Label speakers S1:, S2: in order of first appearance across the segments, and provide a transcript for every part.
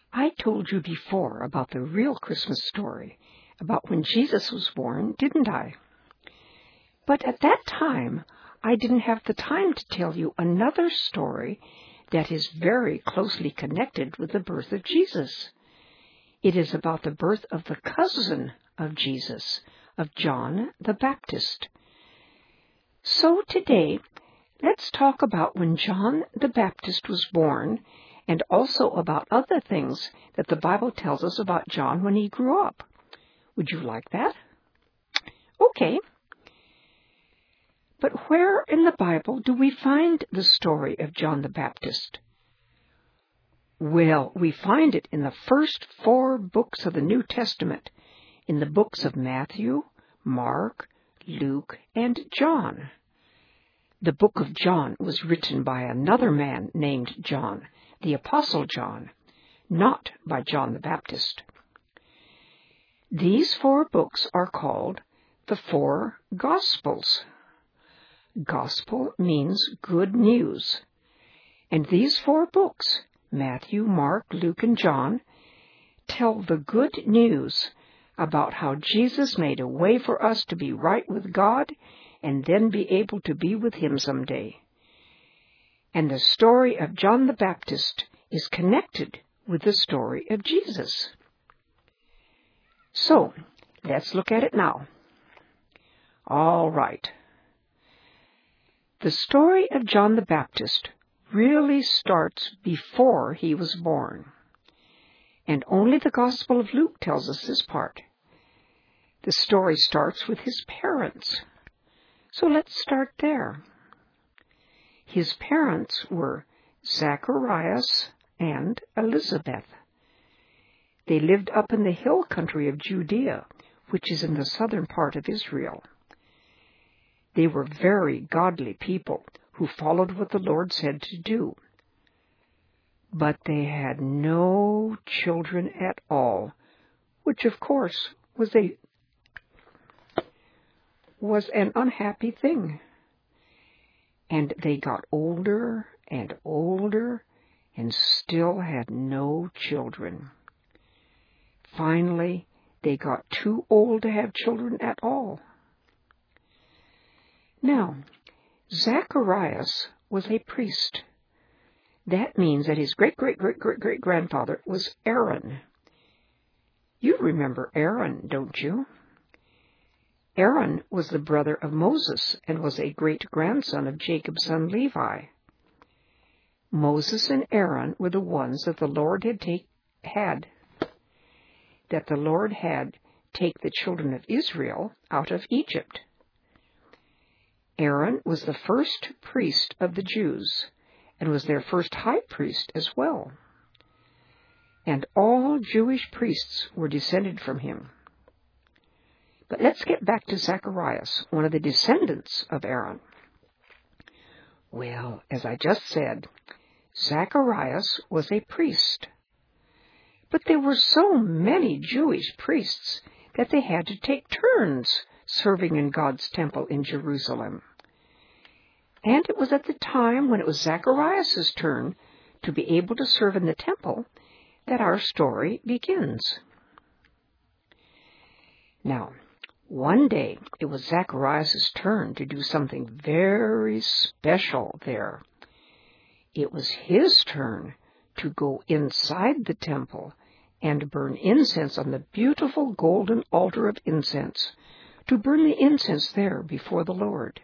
S1: I told you before about the real Christmas story, about when Jesus was born, didn't I? But at that time, I didn't have the time to tell you another story that is very closely connected with the birth of Jesus. It is about the birth of the cousin of Jesus, of John the Baptist. So today, let's talk about when John the Baptist was born, and also about other things that the Bible tells us about John when he grew up. Would you like that? Okay. But where in the Bible do we find the story of John the Baptist? Well, we find it in the first 4 books of the New Testament, in the books of Matthew, Mark, Luke, and John. The book of John was written by another man named John, the Apostle John, not by John the Baptist. These 4 books are called the 4 Gospels. Gospel means good news. And these 4 books, Matthew, Mark, Luke, and John, tell the good news about how Jesus made a way for us to be right with God and then be able to be with Him someday. And the story of John the Baptist is connected with the story of Jesus. So, let's look at it now. All right. The story of John the Baptist really starts before he was born. And only the Gospel of Luke tells us this part. The story starts with his parents. So let's start there. His parents were Zacharias and Elizabeth. They lived up in the hill country of Judea, which is in the southern part of Israel. They were very godly people who followed what the Lord said to do. But they had no children at all, which of course was an unhappy thing. And they got older and older and still had no children. Finally, they got too old to have children at all. Now, Zacharias was a priest. That means that his great-great-great-great-great-grandfather was Aaron. You remember Aaron, don't you? Aaron was the brother of Moses and was a great-grandson of Jacob's son Levi. Moses and Aaron were the ones that the Lord had take the children of Israel out of Egypt. Aaron was the first priest of the Jews and was their first high priest as well. And all Jewish priests were descended from him. But let's get back to Zacharias, one of the descendants of Aaron. Well, as I just said, Zacharias was a priest. But there were so many Jewish priests that they had to take turns serving in God's temple in Jerusalem. And it was at the time when it was Zacharias' turn to be able to serve in the temple that our story begins. Now, one day it was Zacharias' turn to do something very special there. It was his turn to go inside the temple and burn incense on the beautiful golden altar of incense, to burn the incense there before the Lord.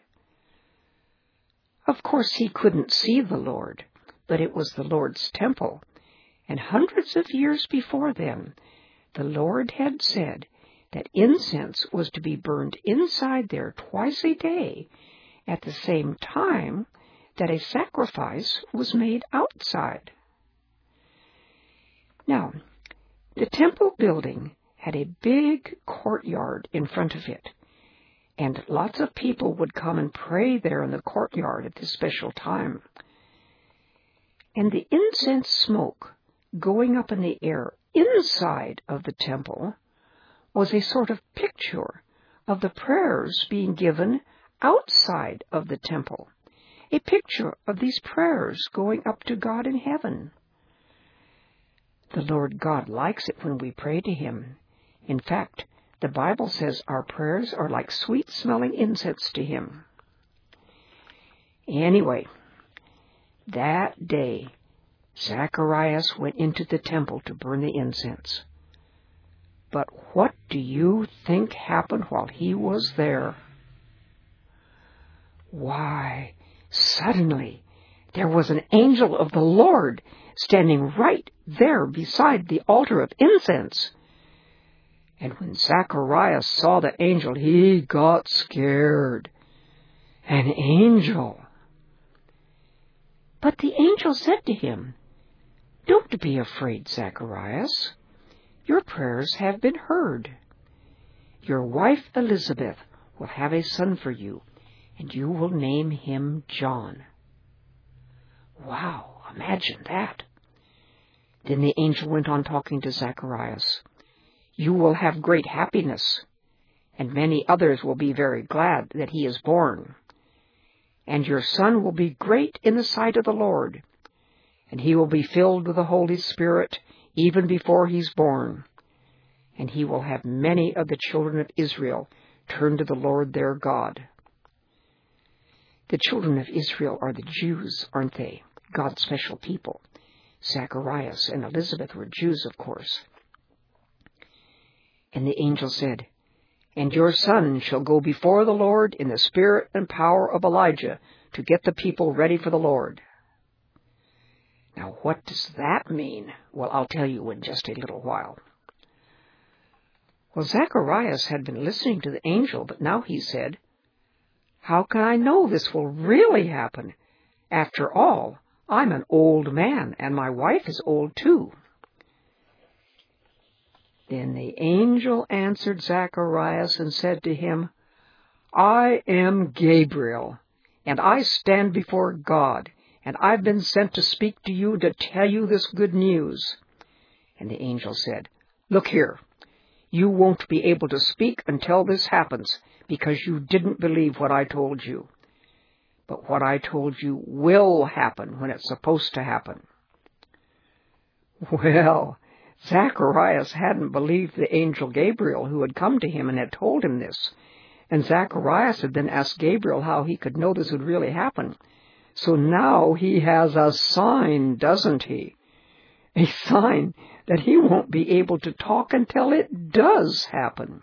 S1: Of course, he couldn't see the Lord, but it was the Lord's temple, and hundreds of years before then, the Lord had said that incense was to be burned inside there twice a day, at the same time that a sacrifice was made outside. Now, the temple building had a big courtyard in front of it, and lots of people would come and pray there in the courtyard at this special time. And the incense smoke going up in the air inside of the temple was a sort of picture of the prayers being given outside of the temple, a picture of these prayers going up to God in heaven. The Lord God likes it when we pray to Him. In fact, the Bible says our prayers are like sweet-smelling incense to Him. Anyway, that day, Zacharias went into the temple to burn the incense. But what do you think happened while he was there? Why, suddenly there was an angel of the Lord standing right there beside the altar of incense. And when Zacharias saw the angel, he got scared. An angel! But the angel said to him, "Don't be afraid, Zacharias. Your prayers have been heard. Your wife Elizabeth will have a son for you, and you will name him John." Wow, imagine that. Then the angel went on talking to Zacharias. "You will have great happiness, and many others will be very glad that he is born. And your son will be great in the sight of the Lord, and he will be filled with the Holy Spirit even before he's born. And he will have many of the children of Israel turn to the Lord their God." The children of Israel are the Jews, aren't they? God's special people. Zacharias and Elizabeth were Jews, of course. And the angel said, "And your son shall go before the Lord in the spirit and power of Elijah to get the people ready for the Lord." Now, what does that mean? Well, I'll tell you in just a little while. Well, Zacharias had been listening to the angel, but now he said, "How can I know this will really happen? After all, I'm an old man, and my wife is old too." Then the angel answered Zacharias and said to him, "I am Gabriel, and I stand before God, and I've been sent to speak to you to tell you this good news." And the angel said, "Look here, you won't be able to speak until this happens, because you didn't believe what I told you. But what I told you will happen when it's supposed to happen." Well, Zacharias hadn't believed the angel Gabriel who had come to him and had told him this. And Zacharias had then asked Gabriel how he could know this would really happen. So now he has a sign, doesn't he? A sign that he won't be able to talk until it does happen.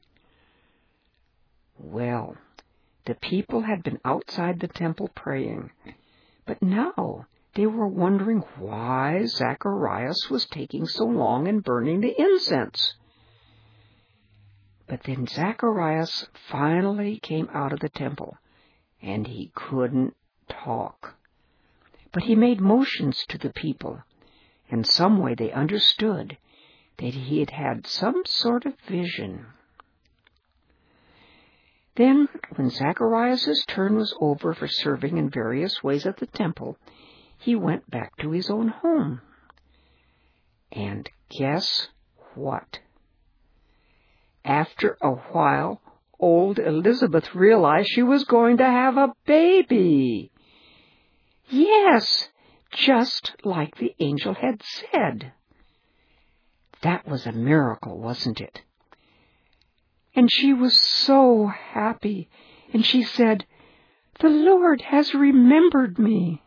S1: Well, the people had been outside the temple praying, but now they were wondering why Zacharias was taking so long in burning the incense. But then Zacharias finally came out of the temple, and he couldn't talk. But he made motions to the people, and some way they understood that he had had some sort of vision. Then, when Zacharias' turn was over for serving in various ways at the temple, he went back to his own home. And guess what? After a while, old Elizabeth realized she was going to have a baby. Yes, just like the angel had said. That was a miracle, wasn't it? And she was so happy, and she said, "The Lord has remembered me."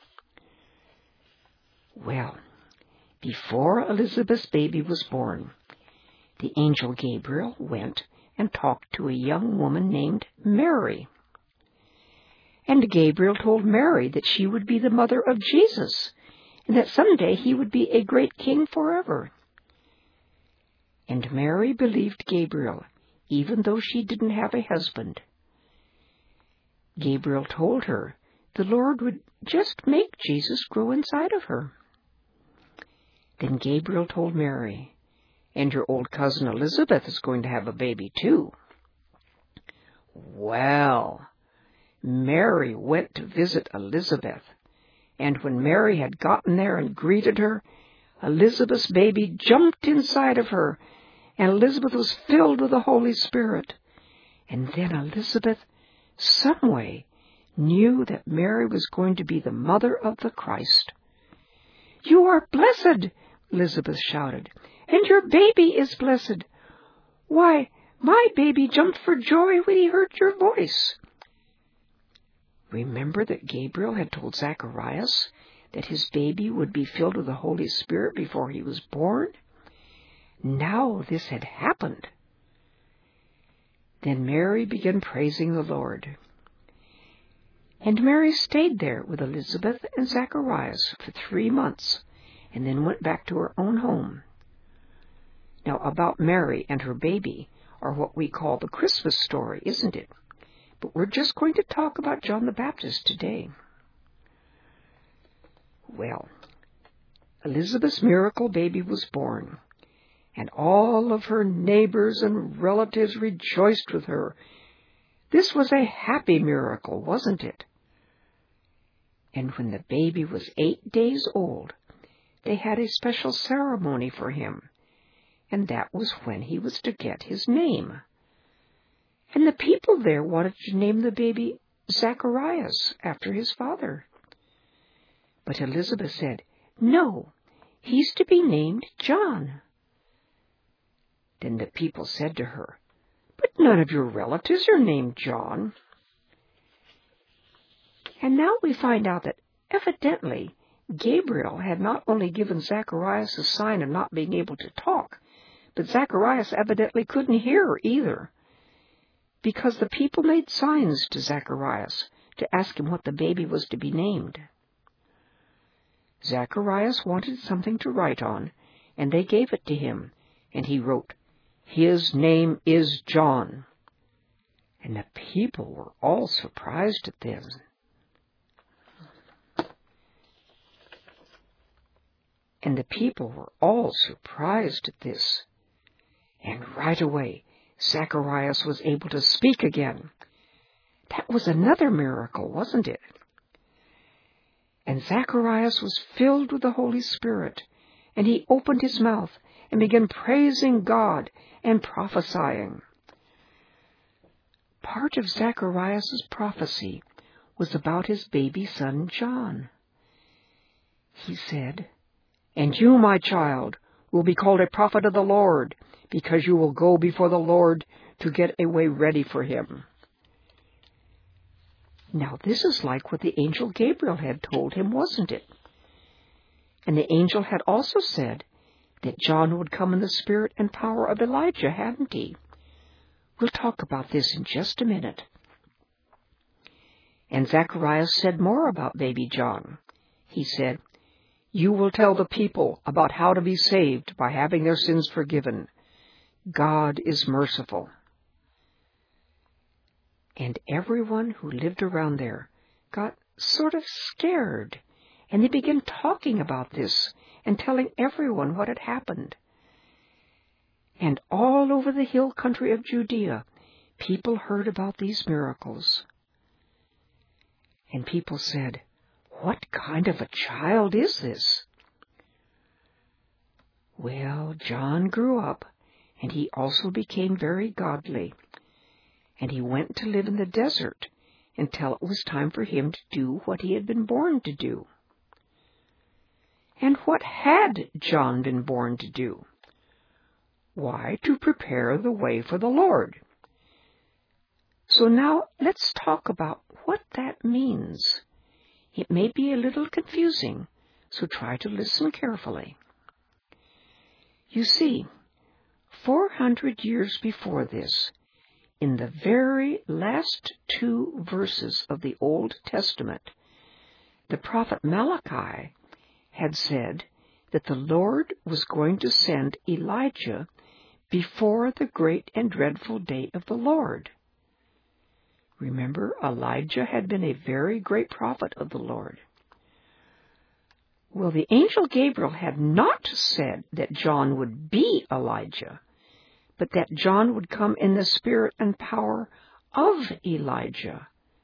S1: Well, before Elizabeth's baby was born, the angel Gabriel went and talked to a young woman named Mary. And Gabriel told Mary that she would be the mother of Jesus, and that someday he would be a great king forever. And Mary believed Gabriel, even though she didn't have a husband. Gabriel told her the Lord would just make Jesus grow inside of her. Then Gabriel told Mary, "And your old cousin Elizabeth is going to have a baby too." Well, Mary went to visit Elizabeth, and when Mary had gotten there and greeted her, Elizabeth's baby jumped inside of her, and Elizabeth was filled with the Holy Spirit. And then Elizabeth, some way, knew that Mary was going to be the mother of the Christ. "You are blessed," Elizabeth shouted. "And your baby is blessed. Why, my baby jumped for joy when he heard your voice." Remember that Gabriel had told Zacharias that his baby would be filled with the Holy Spirit before he was born? Now this had happened. Then Mary began praising the Lord. And Mary stayed there with Elizabeth and Zacharias for 3 months, and then went back to her own home. Now, about Mary and her baby are what we call the Christmas story, isn't it? But we're just going to talk about John the Baptist today. Well, Elizabeth's miracle baby was born, and all of her neighbors and relatives rejoiced with her. This was a happy miracle, wasn't it? And when the baby was 8 days old, they had a special ceremony for him, and that was when he was to get his name. And the people there wanted to name the baby Zacharias after his father. But Elizabeth said, "No, he's to be named John." Then the people said to her, "But none of your relatives are named John." And now we find out that evidently Gabriel had not only given Zacharias a sign of not being able to talk, but Zacharias evidently couldn't hear either, because the people made signs to Zacharias to ask him what the baby was to be named. Zacharias wanted something to write on, and they gave it to him, and he wrote, "His name is John." And the people were all surprised at this. And right away, Zacharias was able to speak again. That was another miracle, wasn't it? And Zacharias was filled with the Holy Spirit, and he opened his mouth and began praising God and prophesying. Part of Zacharias' prophecy was about his baby son John. He said, "And you, my child, will be called a prophet of the Lord, because you will go before the Lord to get a way ready for him." Now this is like what the angel Gabriel had told him, wasn't it? And the angel had also said that John would come in the spirit and power of Elijah, hadn't he? We'll talk about this in just a minute. And Zacharias said more about baby John. He said, "You will tell the people about how to be saved by having their sins forgiven. God is merciful." And everyone who lived around there got sort of scared, and they began talking about this and telling everyone what had happened. And all over the hill country of Judea, people heard about these miracles. And people said, "What kind of a child is this?" Well, John grew up, and he also became very godly. And he went to live in the desert until it was time for him to do what he had been born to do. And what had John been born to do? Why, to prepare the way for the Lord. So now let's talk about what that means. It may be a little confusing, so try to listen carefully. You see, 400 years before this, in the very last 2 verses of the Old Testament, the prophet Malachi had said that the Lord was going to send Elijah before the great and dreadful day of the Lord. Remember, Elijah had been a very great prophet of the Lord. Well, the angel Gabriel had not said that John would be Elijah, but that John would come in the spirit and power of Elijah.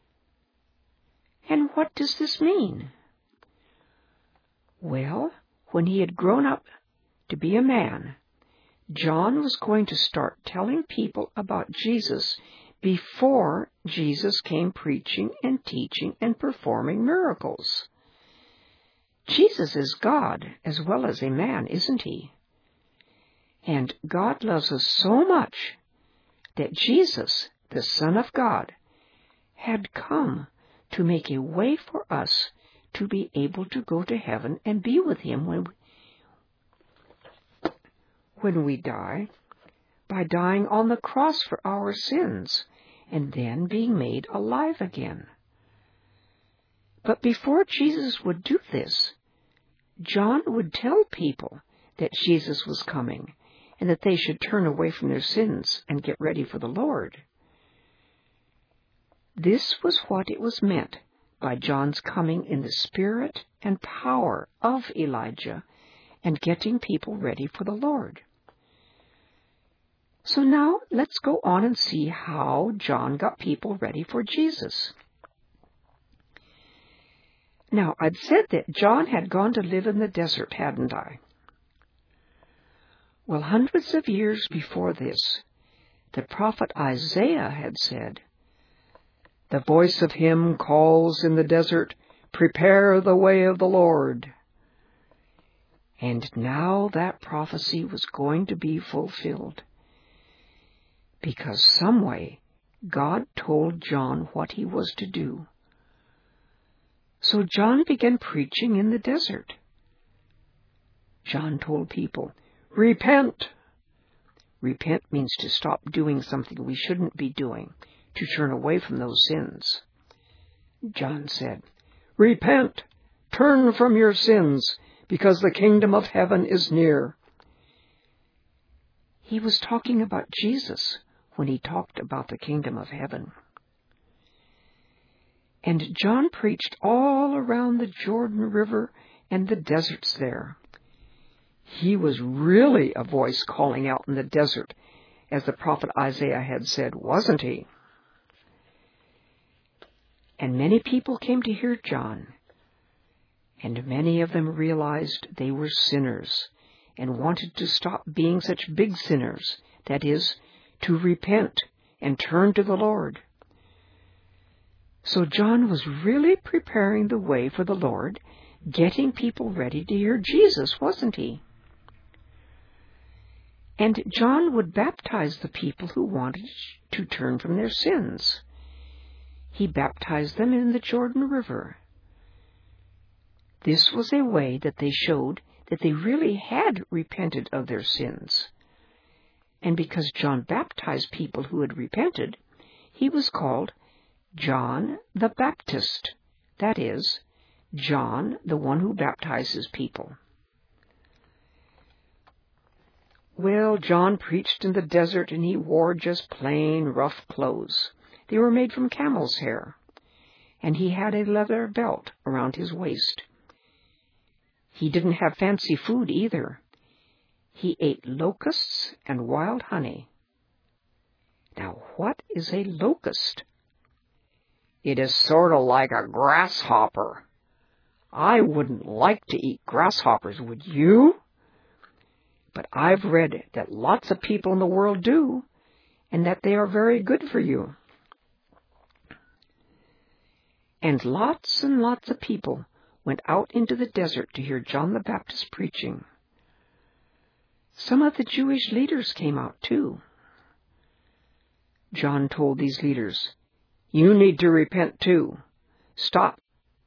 S1: And what does this mean? Well, when he had grown up to be a man, John was going to start telling people about Jesus before Jesus came preaching and teaching and performing miracles. Jesus is God as well as a man, isn't he? And God loves us so much that Jesus, the Son of God, had come to make a way for us to be able to go to heaven and be with him when we die, by dying on the cross for our sins and then being made alive again. But before Jesus would do this, John would tell people that Jesus was coming and that they should turn away from their sins and get ready for the Lord. This was what it was meant by John's coming in the spirit and power of Elijah and getting people ready for the Lord. So now let's go on and see how John got people ready for Jesus. Now, I'd said that John had gone to live in the desert, hadn't I? Well, hundreds of years before this, the prophet Isaiah had said, "The voice of him calls in the desert, prepare the way of the Lord." And now that prophecy was going to be fulfilled, because some way God told John what he was to do. So John began preaching in the desert. John told people, "Repent." Repent means to stop doing something we shouldn't be doing, to turn away from those sins. John said, "Repent, turn from your sins, because the kingdom of heaven is near." He was talking about Jesus when he talked about the kingdom of heaven. And John preached all around the Jordan River and the deserts there. He was really a voice calling out in the desert, as the prophet Isaiah had said, wasn't he? And many people came to hear John, and many of them realized they were sinners and wanted to stop being such big sinners, that is, to repent and turn to the Lord. So John was really preparing the way for the Lord, getting people ready to hear Jesus, wasn't he? And John would baptize the people who wanted to turn from their sins. He baptized them in the Jordan River. This was a way that they showed that they really had repented of their sins. And because John baptized people who had repented, he was called John the Baptist. That is, John, the one who baptizes people. Well, John preached in the desert, and he wore just plain, rough clothes. They were made from camel's hair, and he had a leather belt around his waist. He didn't have fancy food either. He ate locusts and wild honey. Now, what is a locust? It is sort of like a grasshopper. I wouldn't like to eat grasshoppers, would you? But I've read that lots of people in the world do, and that they are very good for you. And lots of people went out into the desert to hear John the Baptist preaching. Some of the Jewish leaders came out too. John told these leaders, "You need to repent too. Start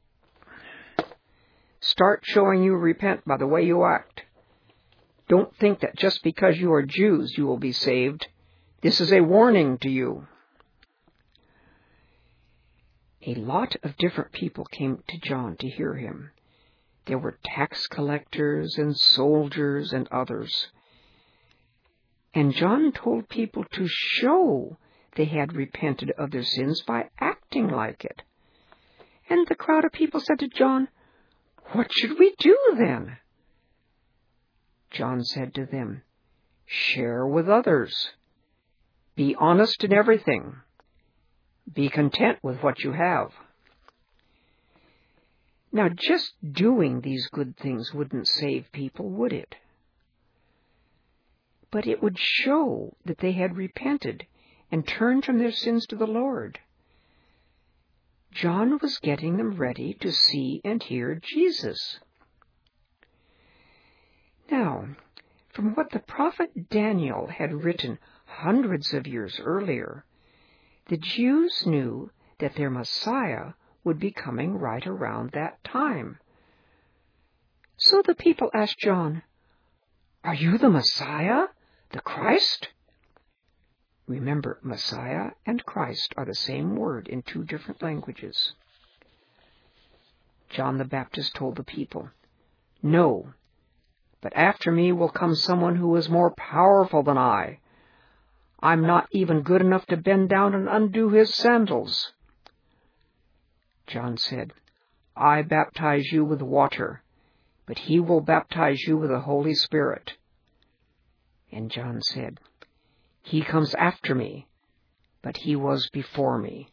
S1: showing you repent by the way you act. Don't think that just because you are Jews you will be saved. This is a warning to you." A lot of different people came to John to hear him. There were tax collectors and soldiers and others. And John told people to show they had repented of their sins by acting like it. And the crowd of people said to John, "What should we do then?" John said to them, "Share with others. Be honest in everything. Be content with what you have." Now, just doing these good things wouldn't save people, would it? But it would show that they had repented and turned from their sins to the Lord. John was getting them ready to see and hear Jesus. Now, from what the prophet Daniel had written hundreds of years earlier, the Jews knew that their Messiah would be coming right around that time. So the people asked John, "Are you the Messiah, the Christ?" Remember, Messiah and Christ are the same word in two different languages. John the Baptist told the people, "No, but after me will come someone who is more powerful than I. I'm not even good enough to bend down and undo his sandals." John said, "I baptize you with water, but he will baptize you with the Holy Spirit." And John said, "He comes after me, but he was before me."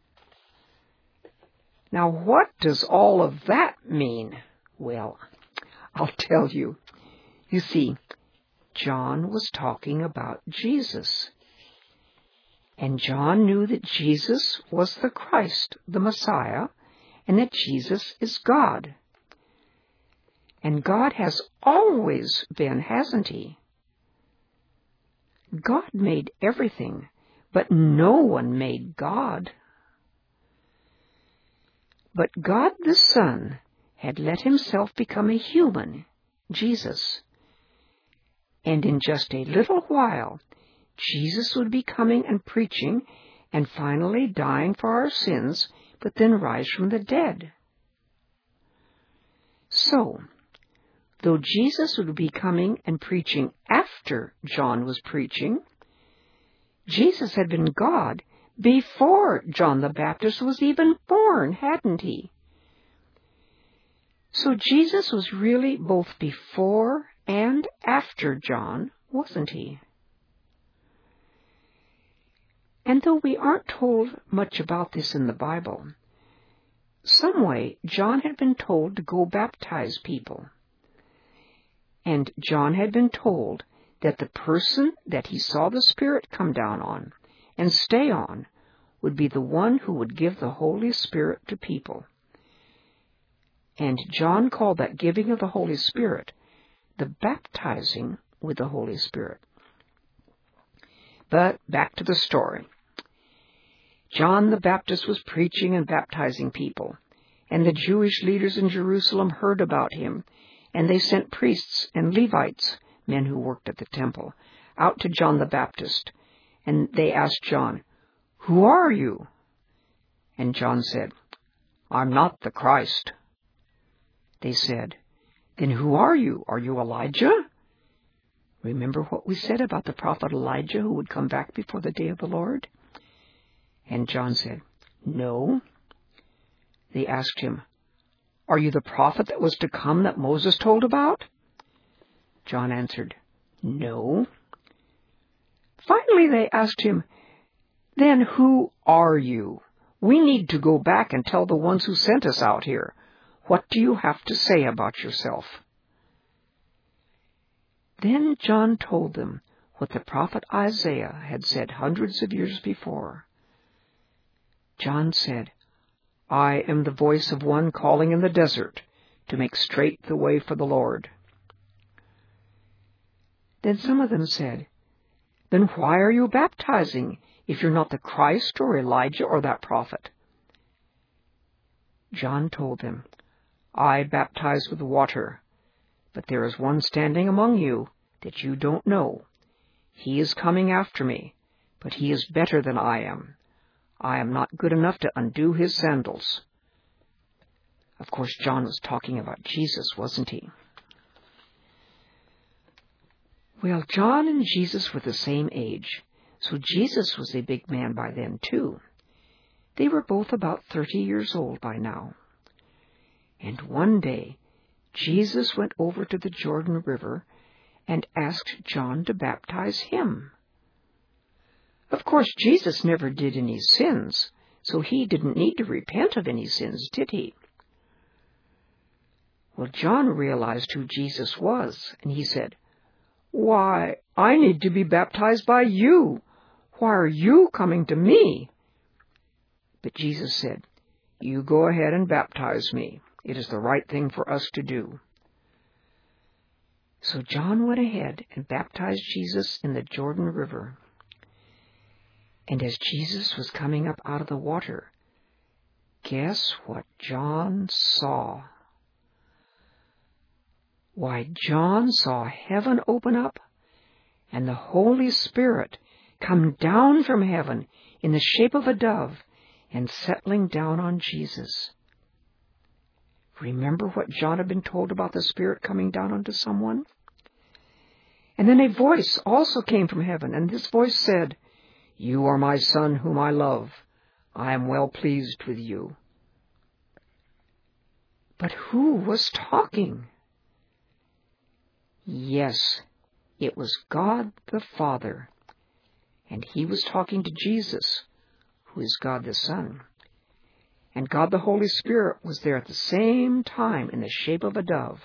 S1: Now, what does all of that mean? Well, I'll tell you. You see, John was talking about Jesus. And John knew that Jesus was the Christ, the Messiah, and that Jesus is God. And God has always been, hasn't he? God made everything, but no one made God. But God the Son had let himself become a human, Jesus. And in just a little while, Jesus would be coming and preaching and finally dying for our sins, but then rise from the dead. So, though Jesus would be coming and preaching after John was preaching, Jesus had been God before John the Baptist was even born, hadn't he? So Jesus was really both before and after John, wasn't he? And though we aren't told much about this in the Bible, some way John had been told to go baptize people. And John had been told that the person that he saw the Spirit come down on and stay on would be the one who would give the Holy Spirit to people. And John called that giving of the Holy Spirit the baptizing with the Holy Spirit. But back to the story. John the Baptist was preaching and baptizing people, and the Jewish leaders in Jerusalem heard about him, and they sent priests and Levites, men who worked at the temple, out to John the Baptist, and they asked John, "Who are you?" And John said, "I'm not the Christ." They said, "Then who are you? Are you Elijah?" Remember what we said about the prophet Elijah who would come back before the day of the Lord? And John said, "No." They asked him, "Are you the prophet that was to come that Moses told about?" John answered, "No." Finally they asked him, "Then who are you? We need to go back and tell the ones who sent us out here. What do you have to say about yourself?" Then John told them what the prophet Isaiah had said hundreds of years before. John said, "I am the voice of one calling in the desert to make straight the way for the Lord." Then some of them said, "Then why are you baptizing if you're not the Christ or Elijah or that prophet?" John told them, "I baptize with water, but there is one standing among you that you don't know. He is coming after me, but he is better than I am. I am not good enough to undo his sandals." Of course, John was talking about Jesus, wasn't he? Well, John and Jesus were the same age, so Jesus was a big man by then, too. They were both about 30 years old by now. And one day, Jesus went over to the Jordan River and asked John to baptize him. Of course, Jesus never did any sins, so he didn't need to repent of any sins, did he? Well, John realized who Jesus was, and he said, "Why, I need to be baptized by you. Why are you coming to me?" But Jesus said, "You go ahead and baptize me. It is the right thing for us to do." So John went ahead and baptized Jesus in the Jordan River. And as Jesus was coming up out of the water, guess what John saw? Why, John saw heaven open up and the Holy Spirit come down from heaven in the shape of a dove and settling down on Jesus. Remember what John had been told about the Spirit coming down onto someone? And then a voice also came from heaven, and this voice said, "You are my Son whom I love. I am well pleased with you." But who was talking? Yes, it was God the Father, and He was talking to Jesus, who is God the Son. And God the Holy Spirit was there at the same time in the shape of a dove.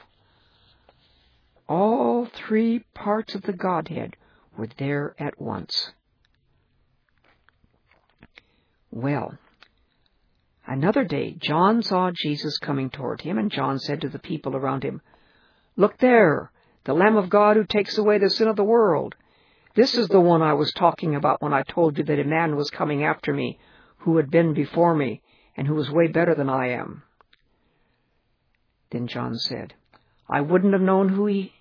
S1: All three parts of the Godhead were there at once. Well, another day, John saw Jesus coming toward him, and John said to the people around him, "Look there, the Lamb of God who takes away the sin of the world. This is the one I was talking about when I told you that a man was coming after me who had been before me and who was way better than I am." Then John said, I wouldn't have known he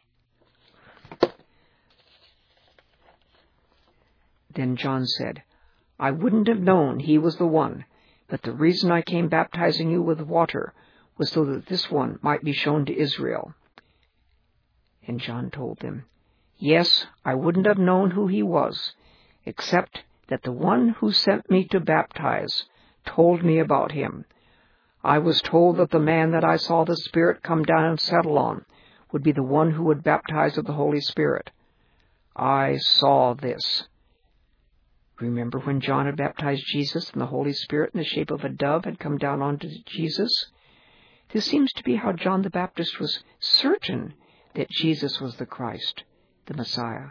S1: was the one, but the reason I came baptizing you with water was so that this one might be shown to Israel. And John told them, yes, I wouldn't have known who he was, except that the one who sent me to baptize told me about him. I was told that the man that I saw the Spirit come down and settle on would be the one who would baptize with the Holy Spirit. I saw this. Remember when John had baptized Jesus and the Holy Spirit in the shape of a dove had come down onto Jesus? This seems to be how John the Baptist was certain that Jesus was the Christ, the Messiah.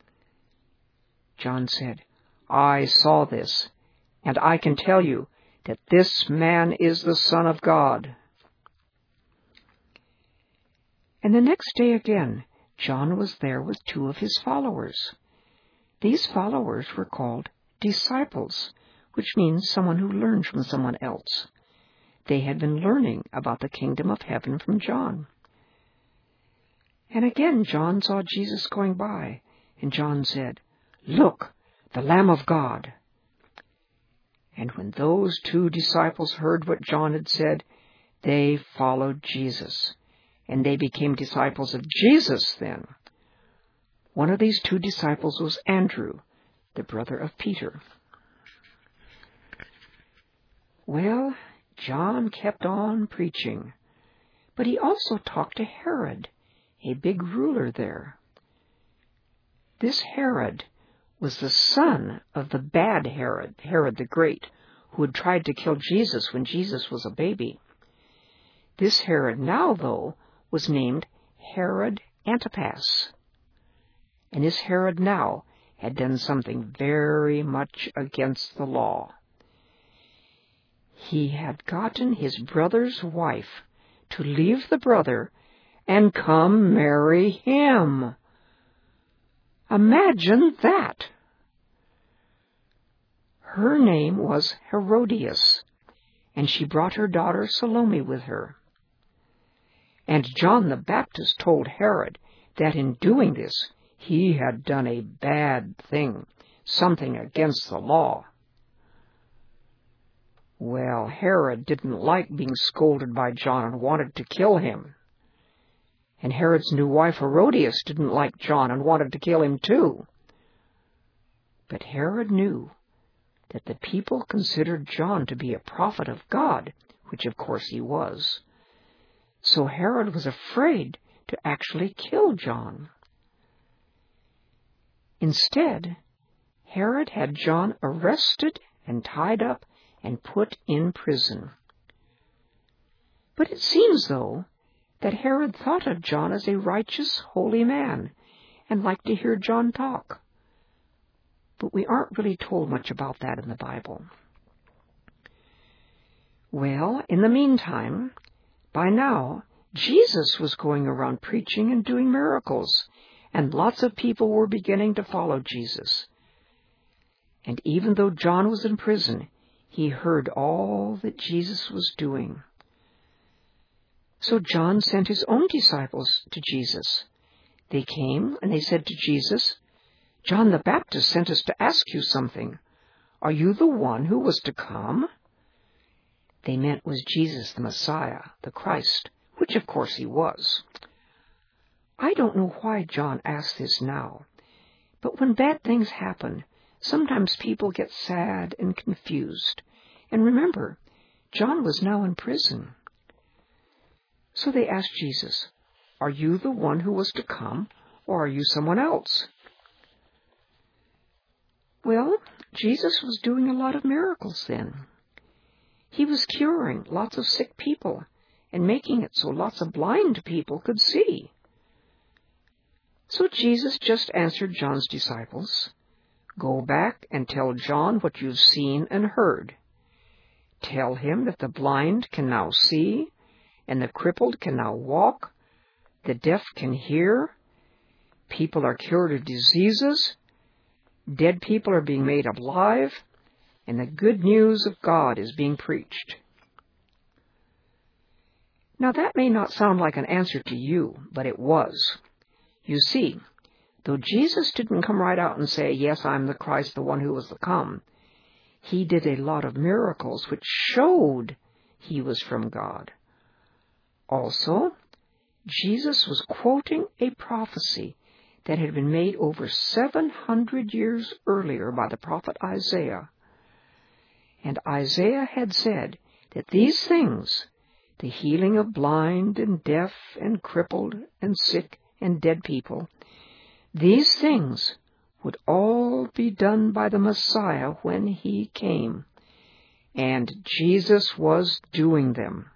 S1: John said, I saw this, and I can tell you that this man is the Son of God. And the next day again, John was there with two of his followers. These followers were called disciples, which means someone who learns from someone else. They had been learning about the kingdom of heaven from John. And again John saw Jesus going by, and John said, Look, the Lamb of God. And when those two disciples heard what John had said, they followed Jesus, and they became disciples of Jesus then. One of these two disciples was Andrew, the brother of Peter. Well, John kept on preaching, but he also talked to Herod, a big ruler there. This Herod was the son of the bad Herod, Herod the Great, who had tried to kill Jesus when Jesus was a baby. This Herod now, though, was named Herod Antipas. And this Herod now had done something very much against the law. He had gotten his brother's wife to leave the brother and come marry him. Imagine that. Her name was Herodias, and she brought her daughter Salome with her. And John the Baptist told Herod that in doing this, he had done a bad thing, something against the law. Well, Herod didn't like being scolded by John and wanted to kill him. And Herod's new wife Herodias didn't like John and wanted to kill him too. But Herod knew that the people considered John to be a prophet of God, which of course he was. So Herod was afraid to actually kill John. Instead, Herod had John arrested and tied up and put in prison. But it seems, though, that Herod thought of John as a righteous, holy man and liked to hear John talk. But we aren't really told much about that in the Bible. Well, in the meantime, by now, Jesus was going around preaching and doing miracles, and lots of people were beginning to follow Jesus. And even though John was in prison, he heard all that Jesus was doing. So John sent his own disciples to Jesus. They came and they said to Jesus, "John the Baptist sent us to ask you something. Are you the one who was to come?" They meant was Jesus the Messiah, the Christ, which of course he was. I don't know why John asked this now, but when bad things happen, sometimes people get sad and confused. And remember, John was now in prison. So they asked Jesus, "Are you the one who was to come, or are you someone else?" Well, Jesus was doing a lot of miracles then. He was curing lots of sick people and making it so lots of blind people could see. So Jesus just answered John's disciples, "Go back and tell John what you've seen and heard. Tell him that the blind can now see, and the crippled can now walk, the deaf can hear, people are cured of diseases, dead people are being made alive, and the good news of God is being preached." Now that may not sound like an answer to you, but it was. You see, though Jesus didn't come right out and say, "Yes, I'm the Christ, the one who was to come," he did a lot of miracles which showed he was from God. Also, Jesus was quoting a prophecy that had been made over 700 years earlier by the prophet Isaiah. And Isaiah had said that these things, the healing of blind and deaf and crippled and sick and dead people, these things would all be done by the Messiah when he came. And Jesus was doing them.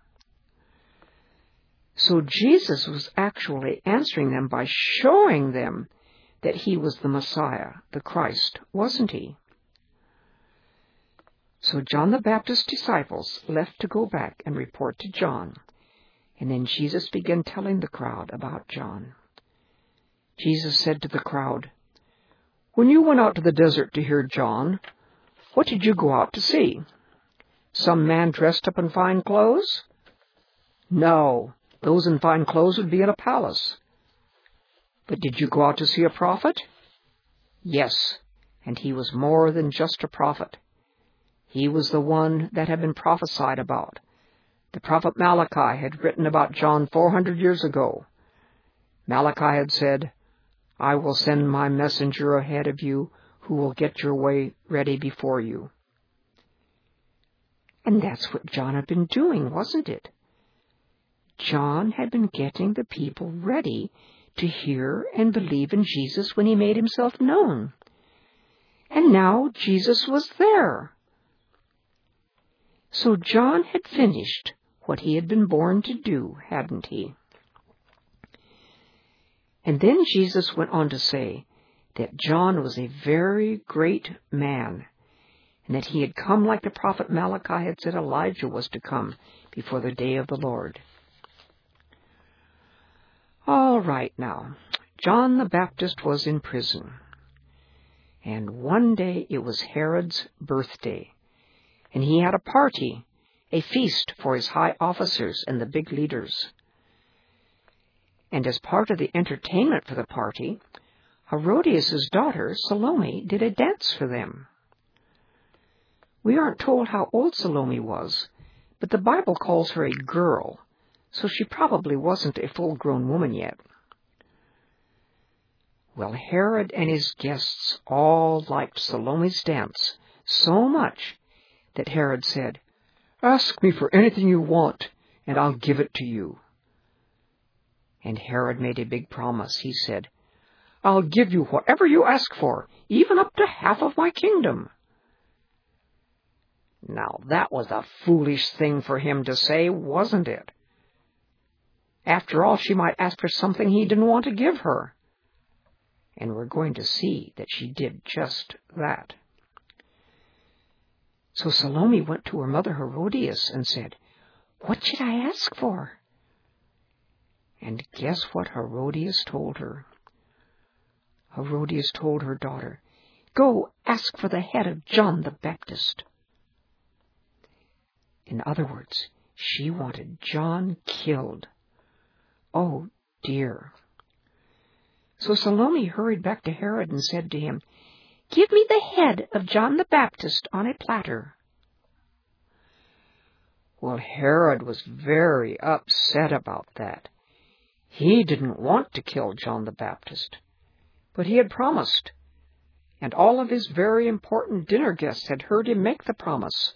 S1: So Jesus was actually answering them by showing them that he was the Messiah, the Christ, wasn't he? So John the Baptist's disciples left to go back and report to John, and then Jesus began telling the crowd about John. Jesus said to the crowd, "When you went out to the desert to hear John, what did you go out to see? Some man dressed up in fine clothes? No, those in fine clothes would be in a palace. But did you go out to see a prophet? Yes, and he was more than just a prophet. He was the one that had been prophesied about. The prophet Malachi had written about John 400 years ago. Malachi had said, 'I will send my messenger ahead of you who will get your way ready before you.'" And that's what John had been doing, wasn't it? John had been getting the people ready to hear and believe in Jesus when he made himself known. And now Jesus was there. So John had finished what he had been born to do, hadn't he? And then Jesus went on to say that John was a very great man, and that he had come like the prophet Malachi had said Elijah was to come before the day of the Lord. All right now, John the Baptist was in prison. And one day it was Herod's birthday, and he had a party, a feast for his high officers and the big leaders. And as part of the entertainment for the party, Herodias' daughter, Salome, did a dance for them. We aren't told how old Salome was, but the Bible calls her a girl, so she probably wasn't a full-grown woman yet. Well, Herod and his guests all liked Salome's dance so much that Herod said, "Ask me for anything you want, and I'll give it to you." And Herod made a big promise. He said, "I'll give you whatever you ask for, even up to half of my kingdom." Now, that was a foolish thing for him to say, wasn't it? After all, she might ask for something he didn't want to give her. And we're going to see that she did just that. So Salome went to her mother Herodias and said, "What should I ask for?" And guess what Herodias told her? Herodias told her daughter, "Go ask for the head of John the Baptist." In other words, she wanted John killed. Oh, dear. So Salome hurried back to Herod and said to him, "Give me the head of John the Baptist on a platter." Well, Herod was very upset about that. He didn't want to kill John the Baptist, but he had promised, and all of his very important dinner guests had heard him make the promise.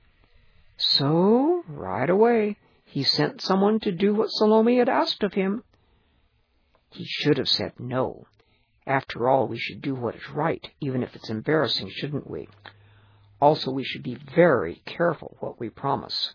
S1: So, right away, he sent someone to do what Salome had asked of him. He should have said no. After all, we should do what is right, even if it's embarrassing, shouldn't we? Also, we should be very careful what we promise.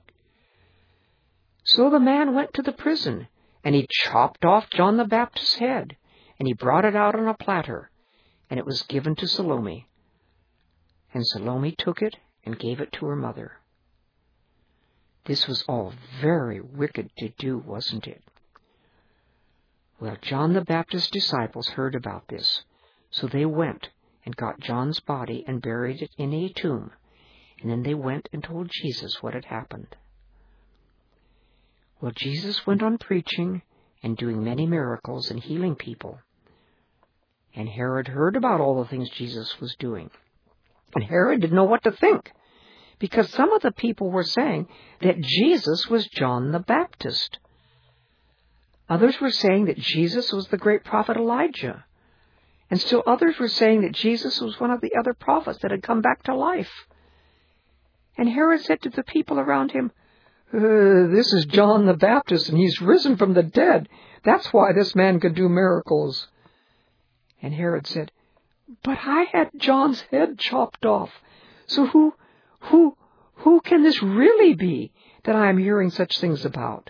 S1: So the man went to the prison, and he chopped off John the Baptist's head, and he brought it out on a platter, and it was given to Salome. And Salome took it and gave it to her mother. This was all very wicked to do, wasn't it? Well, John the Baptist's disciples heard about this, so they went and got John's body and buried it in a tomb, and then they went and told Jesus what had happened. Well, Jesus went on preaching and doing many miracles and healing people. And Herod heard about all the things Jesus was doing. And Herod didn't know what to think, because some of the people were saying that Jesus was John the Baptist. Others were saying that Jesus was the great prophet Elijah. And still others were saying that Jesus was one of the other prophets that had come back to life. And Herod said to the people around him, "This is John the Baptist, and he's risen from the dead. That's why this man could do miracles." And Herod said, "But I had John's head chopped off. So who can this really be that I am hearing such things about?"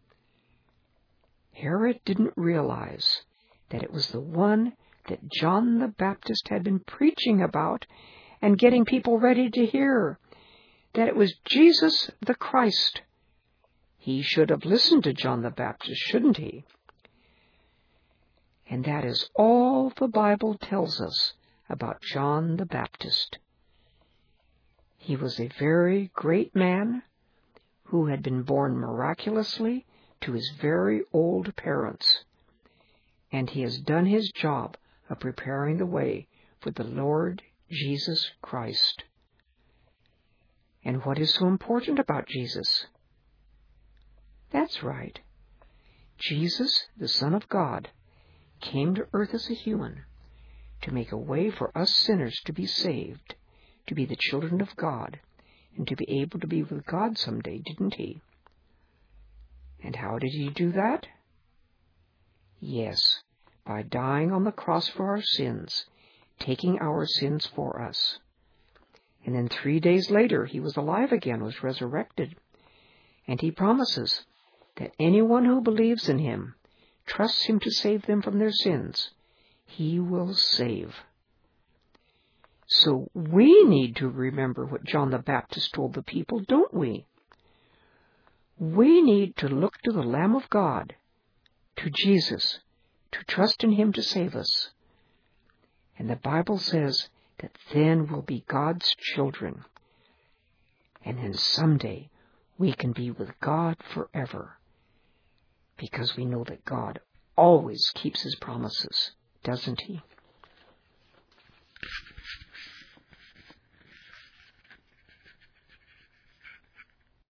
S1: Herod didn't realize that it was the one that John the Baptist had been preaching about and getting people ready to hear, that it was Jesus the Christ. He should have listened to John the Baptist, shouldn't he? And that is all the Bible tells us about John the Baptist. He was a very great man who had been born miraculously to his very old parents, and he has done his job of preparing the way for the Lord Jesus Christ. And what is so important about Jesus? That's right. Jesus, the Son of God, came to earth as a human to make a way for us sinners to be saved, to be the children of God, and to be able to be with God someday, didn't he? And how did he do that? Yes, by dying on the cross for our sins, taking our sins for us. And then 3 days later, he was alive again, was resurrected. And he promises that anyone who believes in him, trusts him to save them from their sins, he will save. So we need to remember what John the Baptist told the people, don't we? We need to look to the Lamb of God, to Jesus, to trust in him to save us. And the Bible says that then we'll be God's children. And then someday we can be with God forever, because we know that God always keeps his promises, doesn't he?